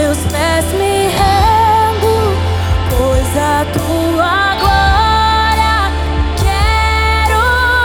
teus pés me rendo, pois a tua glória quero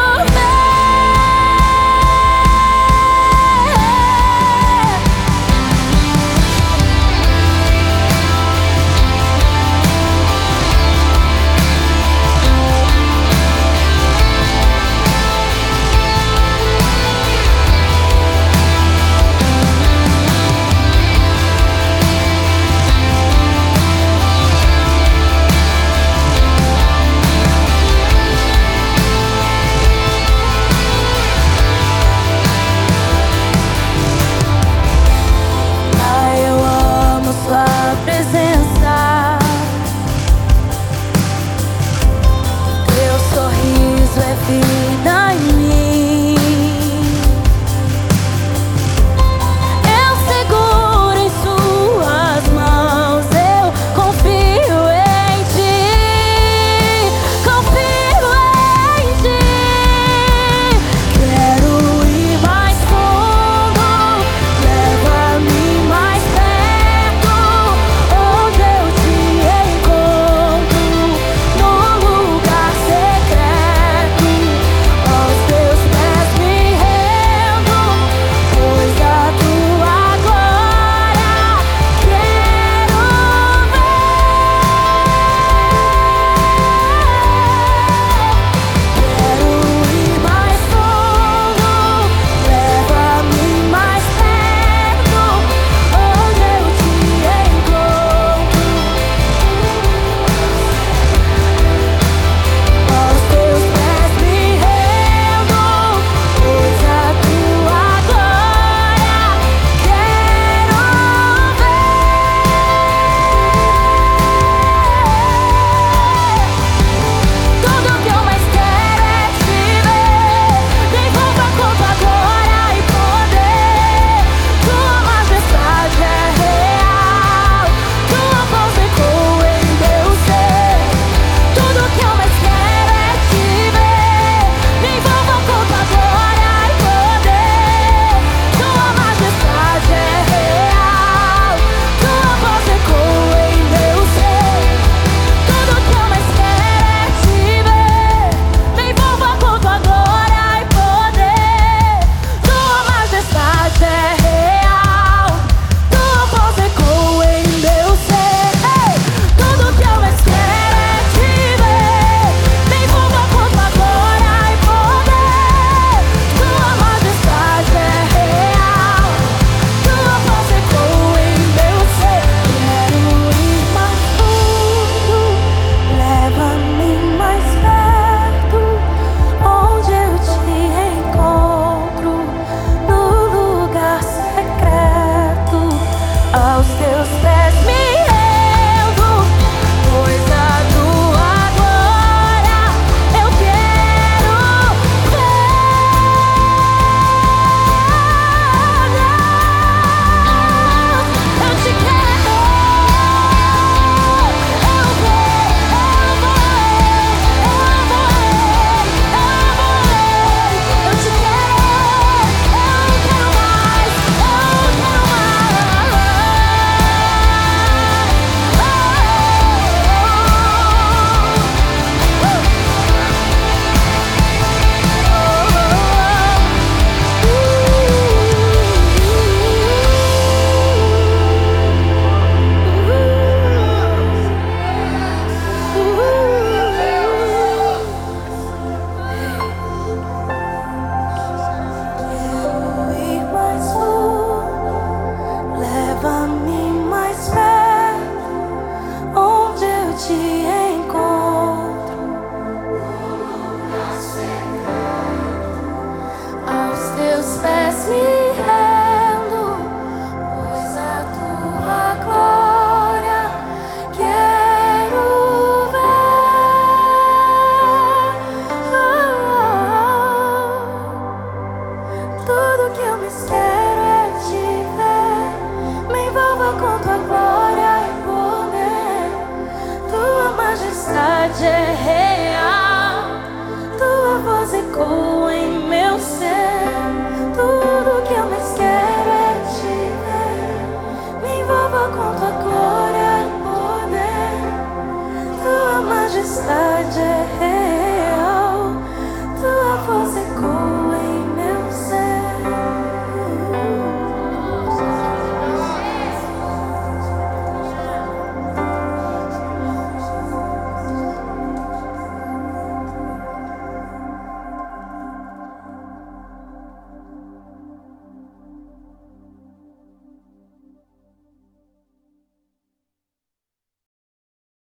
vida em mim. Eu seguro em suas mãos, eu confio em ti, confio em ti. Quero ir mais fundo, leva-me mais perto, onde eu te encontro, no lugar secreto. Aos teus pés me rendo, pois a tua glória quero ver. Quero ir mais fundo, leva-me mais perto, onde eu te encontro. Aos teus pés me rendo, pois a tua glória quero ver. Tudo que eu mais quero é te ver. Me envolva com tua glória e poder. Tua majestade é real, tua voz ecoa em meu ser. Tudo que eu mais quero é te ver. Me envolva com tua glória e poder. Tua majestade é real, tua voz ecoa em meu ser. Tudo que eu mais quero é te ver. Me envolva com tua glória e poder. Tua majestade é real, tua voz ecoa em meu ser. Ei! Tudo que eu mais quero é te ver. Me envolva com tua glória e poder. Tua majestade é real, tua voz ecoa em meu ser. Quero ir mais fundo, leva-me mais perto, onde eu te encontro, no lugar secreto. Aos teus pés me rendo, pois a tua glória eu quero ver. Eu te quero, eu vou, eu te quero, eu quero mais, eu quero ir mais fundo, leva-me mais perto, onde eu te encontro. Aos teus pés me rendo, pois a tua glória quero ver. Tudo que eu mais quero é te ver. Me envolva com tua glória e poder. Tua majestade é real, tua voz ecoa